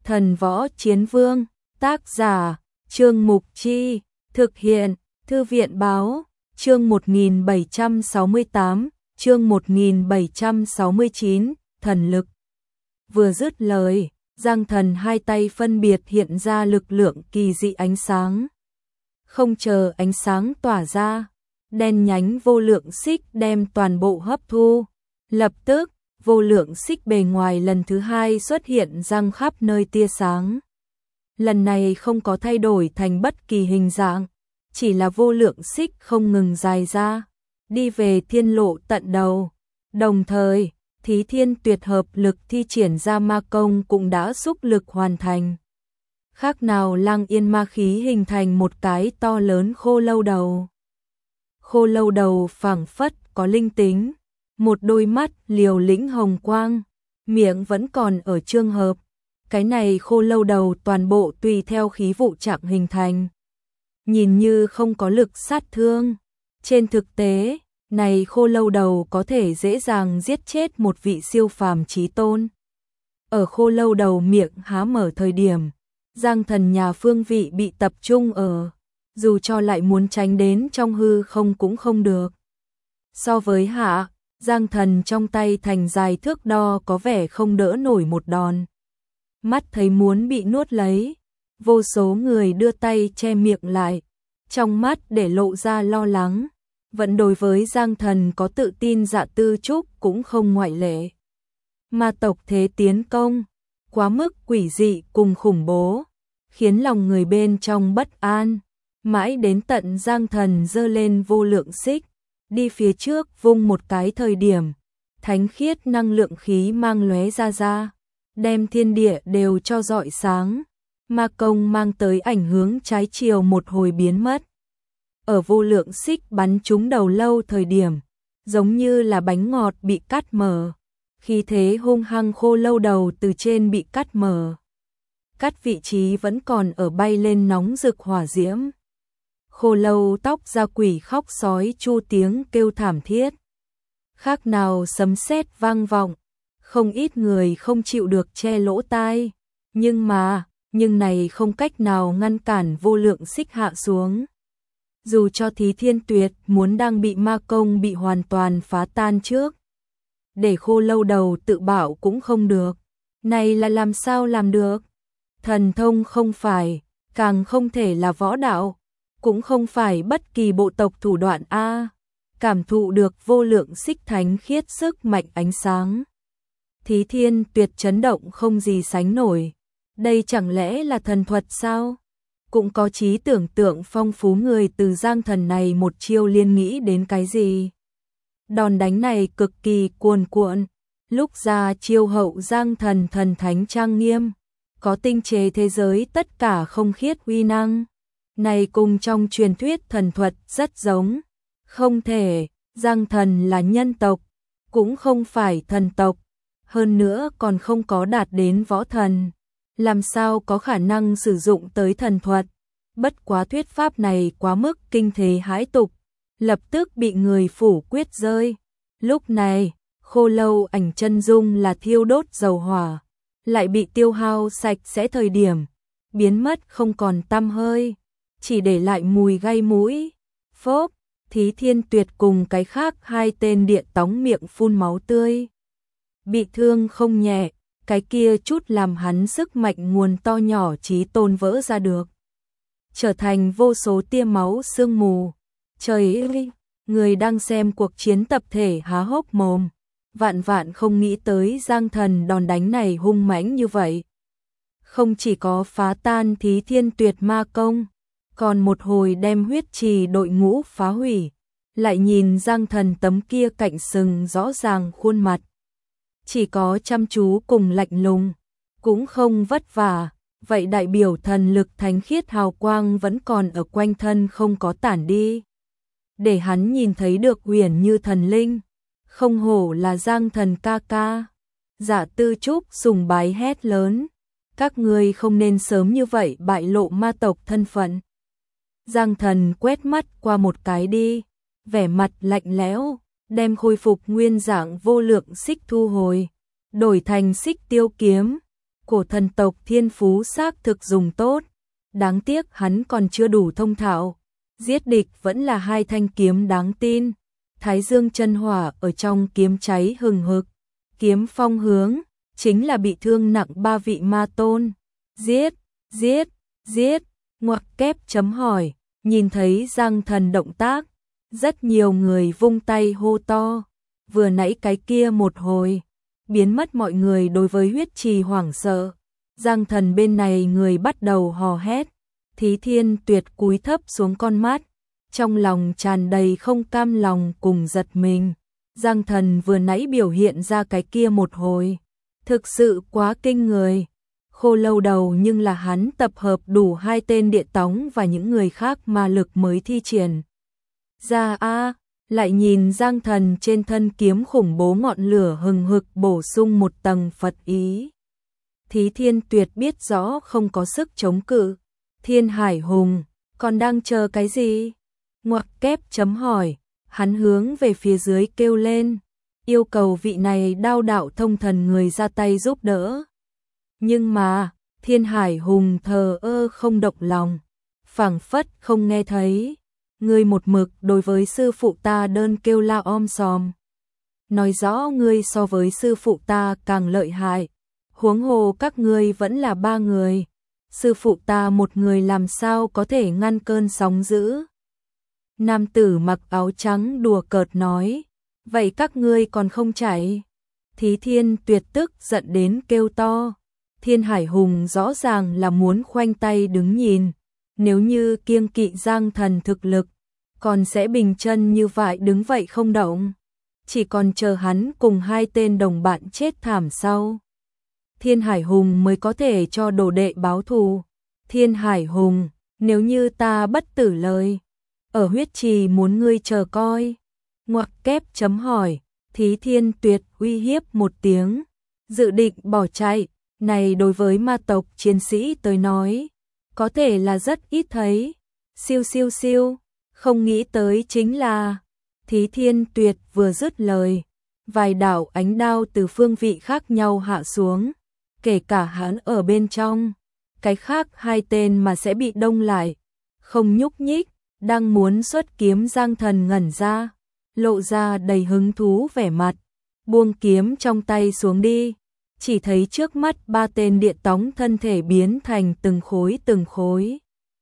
Thần võ chiến vương, tác giả, Trương Mục Chi, thực hiện, Thư viện báo, chương 1768, chương 1769, thần lực. Vừa dứt lời, Giang Thần hai tay phân biệt hiện ra lực lượng kỳ dị ánh sáng. Không chờ ánh sáng tỏa ra, đen nhánh vô lượng xích đem toàn bộ hấp thu. Lập tức, vô lượng xích bề ngoài lần thứ hai xuất hiện răng khắp nơi tia sáng. Lần này không có thay đổi thành bất kỳ hình dạng, chỉ là vô lượng xích không ngừng dài ra, đi về thiên lộ tận đầu. Đồng thời, Thí Thiên Tuyệt hợp lực thi triển ra ma công cũng đã xúc lực hoàn thành. Khác nào Lang Yên ma khí hình thành một cái to lớn khô lâu đầu. Khô lâu đầu phảng phất có linh tính, một đôi mắt liều lĩnh hồng quang, miệng vẫn còn ở trương hợp. Cái này khô lâu đầu toàn bộ tùy theo khí vụ trạng hình thành. Nhìn như không có lực sát thương. Trên thực tế, này khô lâu đầu có thể dễ dàng giết chết một vị siêu phàm chí tôn. Ở khô lâu đầu miệng há mở thời điểm, Giang Thần nhà phương vị bị tập trung ở, dù cho lại muốn tránh đến trong hư không cũng không được. So với hạ, Giang Thần trong tay thành dài thước đo có vẻ không đỡ nổi một đòn. Mắt thấy muốn bị nuốt lấy, vô số người đưa tay che miệng lại, trong mắt để lộ ra lo lắng. Vẫn đối với Giang Thần có tự tin Dạ Tư Trúc cũng không ngoại lệ. Ma tộc thế tiến công, quá mức quỷ dị cùng khủng bố, khiến lòng người bên trong bất an. Mãi đến tận Giang Thần giơ lên vô lượng xích, đi phía trước vung một cái thời điểm, thánh khiết năng lượng khí mang lóe ra, đem thiên địa đều cho rọi sáng. Ma công mang tới ảnh hướng trái chiều một hồi biến mất. Ở vô lượng xích bắn trúng đầu lâu thời điểm, giống như là bánh ngọt bị cắt mở. Khi thế hung hăng khô lâu đầu từ trên bị cắt mở. Cắt vị trí vẫn còn ở bay lên nóng rực hỏa diễm. Khô lâu tóc ra quỷ khóc sói chu tiếng kêu thảm thiết. Khác nào sấm sét vang vọng, không ít người không chịu được che lỗ tai. Nhưng này không cách nào ngăn cản vô lượng xích hạ xuống. Dù cho Thí Thiên Tuyệt muốn đang bị ma công bị hoàn toàn phá tan trước, để khô lâu đầu tự bảo cũng không được. Này là làm sao làm được? Thần thông không phải, càng không thể là võ đạo, cũng không phải bất kỳ bộ tộc thủ đoạn a. Cảm thụ được vô lượng xích thánh khiết sức mạnh ánh sáng, Thí Thiên Tuyệt chấn động không gì sánh nổi. Đây chẳng lẽ là thần thuật sao? Cũng có trí tưởng tượng phong phú người từ Giang Thần này một chiêu liên nghĩ đến cái gì. Đòn đánh này cực kỳ cuồn cuộn, lúc ra chiêu hậu Giang Thần thần thánh trang nghiêm, có tinh chế thế giới tất cả không khiết uy năng. Này cùng trong truyền thuyết thần thuật rất giống. Không thể, Giang Thần là nhân tộc, cũng không phải thần tộc, hơn nữa còn không có đạt đến võ thần. Làm sao có khả năng sử dụng tới thần thuật? Bất quá thuyết pháp này quá mức kinh thế hãi tục, lập tức bị người phủ quyết rơi. Lúc này, khô lâu ảnh chân dung là thiêu đốt dầu hỏa, lại bị tiêu hao sạch sẽ thời điểm, biến mất không còn tăm hơi, chỉ để lại mùi gai mũi. Phốp, Thí Thiên Tuyệt cùng cái khác hai tên địa tống miệng phun máu tươi. Bị thương không nhẹ, cái kia chút làm hắn sức mạnh nguồn to nhỏ chí tôn vỡ ra được, trở thành vô số tia máu sương mù. Trời ơi, người đang xem cuộc chiến tập thể há hốc mồm, vạn không nghĩ tới Giang Thần đòn đánh này hung mãnh như vậy. Không chỉ có phá tan Thí Thiên Tuyệt ma công, còn một hồi đem huyết trì đội ngũ phá hủy. Lại nhìn Giang Thần tấm kia cạnh sừng rõ ràng khuôn mặt, chỉ có chăm chú cùng lạnh lùng, cũng không vất vả, vậy đại biểu thần lực thánh khiết hào quang vẫn còn ở quanh thân không có tản đi. Để hắn nhìn thấy được huyền như thần linh, không hổ là Giang Thần ca ca. Dạ Tư Trúc sùng bái hét lớn, các ngươi không nên sớm như vậy bại lộ ma tộc thân phận. Giang Thần quét mắt qua một cái đi, vẻ mặt lạnh lẽo, đem khôi phục nguyên dạng vô lượng xích thu hồi, đổi thành xích tiêu kiếm, cổ thần tộc thiên phú xác thực dùng tốt, đáng tiếc hắn còn chưa đủ thông thạo, giết địch vẫn là hai thanh kiếm đáng tin. Thái dương chân hỏa ở trong kiếm cháy hừng hực, kiếm phong hướng, chính là bị thương nặng ba vị ma tôn. Giết, giết, giết, ngoặc kép chấm hỏi, nhìn thấy Giang Thần động tác, rất nhiều người vung tay hô to, vừa nãy cái kia một hồi, biến mất mọi người đối với huyết trì hoảng sợ. Giang Thần bên này người bắt đầu hò hét, Thí Thiên Tuyệt cúi thấp xuống con mắt, trong lòng tràn đầy không cam lòng cùng giật mình. Giang Thần vừa nãy biểu hiện ra cái kia một hồi, thực sự quá kinh người. Khô Lâu đầu nhưng là hắn tập hợp đủ hai tên địa tống và những người khác ma lực mới thi triển ra lại nhìn Giang Thần trên thân kiếm khủng bố ngọn lửa hừng hực bổ sung một tầng Phật ý. Thí Thiên Tuyệt biết rõ không có sức chống cự. Thiên Hải Hùng, còn đang chờ cái gì? Ngoặc kép chấm hỏi, hắn hướng về phía dưới kêu lên, yêu cầu vị này đao đạo thông thần người ra tay giúp đỡ. Nhưng mà, Thiên Hải Hùng thờ ơ không động lòng, phảng phất không nghe thấy. Ngươi một mực đối với sư phụ ta đơn kêu la om sòm. Nói rõ ngươi so với sư phụ ta càng lợi hại. Huống hồ các ngươi vẫn là ba người. Sư phụ ta một người làm sao có thể ngăn cơn sóng dữ. Nam tử mặc áo trắng đùa cợt nói. Vậy các ngươi còn không chạy? Thí Thiên Tuyệt tức giận đến kêu to. Thiên Hải Hùng rõ ràng là muốn khoanh tay đứng nhìn. Nếu như kiêng kỵ Giang Thần thực lực, còn sẽ bình chân như vậy đứng vậy không động. Chỉ còn chờ hắn cùng hai tên đồng bạn chết thảm sau. Thiên Hải Hùng mới có thể cho đồ đệ báo thù. Thiên Hải Hùng, nếu như ta bất tử lời, ở huyết trì muốn ngươi chờ coi. Ngoặc kép chấm hỏi, Thí Thiên Tuyệt uy hiếp một tiếng, dự định bỏ chạy. Này đối với ma tộc chiến sĩ tới nói, có thể là rất ít thấy. Siêu siêu siêu, không nghĩ tới chính là Thí Thiên Tuyệt vừa dứt lời, vài đạo ánh đao từ phương vị khác nhau hạ xuống, kể cả hắn ở bên trong, cái khác hai tên mà sẽ bị đông lại, không nhúc nhích. Đang muốn xuất kiếm Giang Thần ngẩn ra, lộ ra đầy hứng thú vẻ mặt, buông kiếm trong tay xuống đi. Chỉ thấy trước mắt ba tên địa tống thân thể biến thành từng khối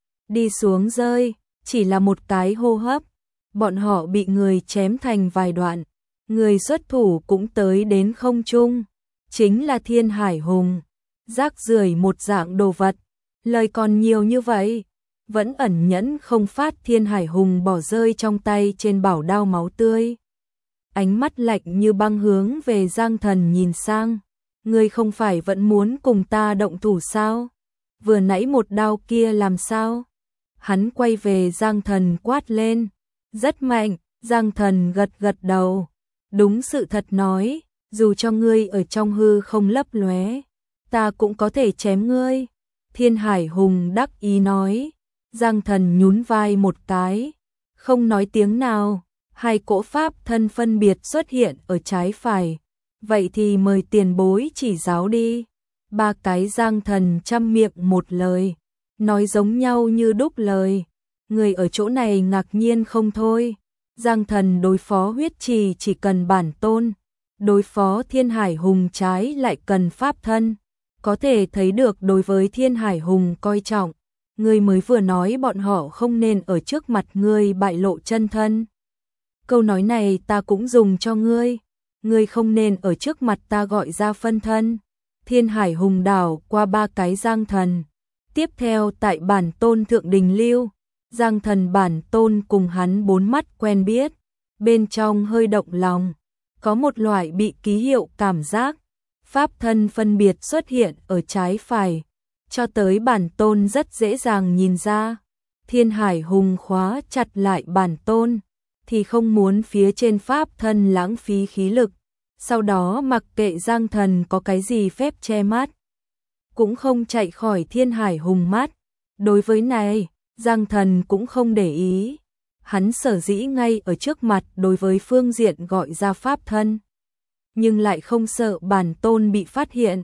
đi xuống rơi, chỉ là một cái hô hấp, bọn họ bị người chém thành vài đoạn, người xuất thủ cũng tới đến không trung, chính là Thiên Hải Hùng. Rác rưởi một dạng đồ vật, lời còn nhiều như vậy, vẫn ẩn nhẫn không phát. Thiên Hải Hùng bỏ rơi trong tay trên bảo đao máu tươi, ánh mắt lạnh như băng hướng về Giang Thần nhìn sang. Ngươi không phải vẫn muốn cùng ta động thủ sao? Vừa nãy một đao kia làm sao? Hắn quay về Giang Thần quát lên. Rất mạnh. Giang Thần gật gật đầu. Đúng sự thật nói, dù cho ngươi ở trong hư không lấp lóe, ta cũng có thể chém ngươi. Thiên Hải Hùng đắc ý nói. Giang Thần nhún vai một cái, không nói tiếng nào. Hai cỗ pháp thân phân biệt xuất hiện ở trái phải. Vậy thì mời tiền bối chỉ giáo đi. Ba cái Giang Thần chăm miệng một lời, nói giống nhau như đúc lời. Người ở chỗ này ngạc nhiên không thôi. Giang Thần đối phó huyết trì chỉ cần bản tôn, đối phó Thiên Hải Hùng trái lại cần pháp thân. Có thể thấy được đối với Thiên Hải Hùng coi trọng. Ngươi mới vừa nói bọn họ không nên ở trước mặt ngươi bại lộ chân thân. Câu nói này ta cũng dùng cho ngươi. Ngươi không nên ở trước mặt ta gọi ra phân thân. Thiên Hải Hùng đảo qua ba cái Giang Thần. Tiếp theo tại bản tôn thượng đình lưu, Giang Thần bản tôn cùng hắn bốn mắt quen biết, bên trong hơi động lòng, có một loại bị ký hiệu cảm giác. Pháp thân phân biệt xuất hiện ở trái phải, cho tới bản tôn rất dễ dàng nhìn ra. Thiên Hải Hùng khóa chặt lại bản tôn, thì không muốn phía trên pháp thân lãng phí khí lực. Sau đó mặc kệ Giang Thần có cái gì phép che mắt, cũng không chạy khỏi Thiên Hải Hùng mắt. Đối với này, Giang Thần cũng không để ý. Hắn sở dĩ ngay ở trước mặt đối với phương diện gọi ra pháp thân, nhưng lại không sợ bản tôn bị phát hiện.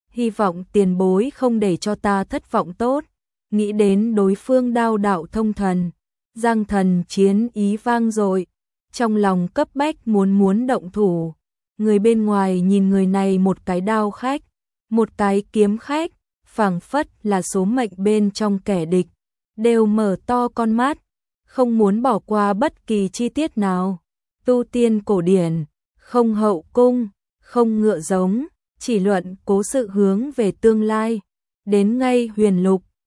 hy vọng tiền bối không để cho ta thất vọng tốt. Nghĩ đến đối phương đao đạo thông thần, Giang Thần chiến ý vang dội, trong lòng cấp bách muốn động thủ. Người bên ngoài nhìn người này một cái đao khách, một cái kiếm khách, phảng phất là số mệnh bên trong kẻ địch, đều mở to con mắt, không muốn bỏ qua bất kỳ chi tiết nào. Tu tiên cổ điển, không hậu cung, không ngựa giống, chỉ luận cố sự hướng về tương lai. Đến ngay huyền lục,